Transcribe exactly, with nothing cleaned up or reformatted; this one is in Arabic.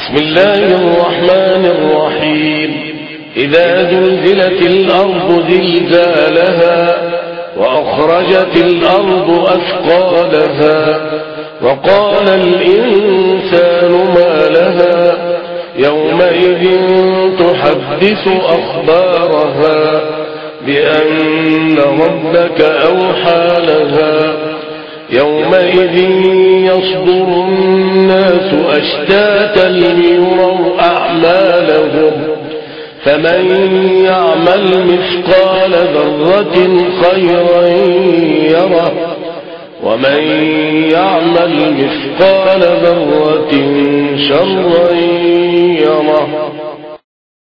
بسم الله الرحمن الرحيم. إذا زلزلت الأرض زلزالها وأخرجت الأرض أثقالها وقال الإنسان ما لها يومئذ تحدث أخبارها بأن ربك أوحى لها يومئذ يصدر الناس أشتاتا ليروا أعمالهم فمن يعمل مثقال ذرة خيرا يره ومن يعمل مثقال ذرة شرا يره.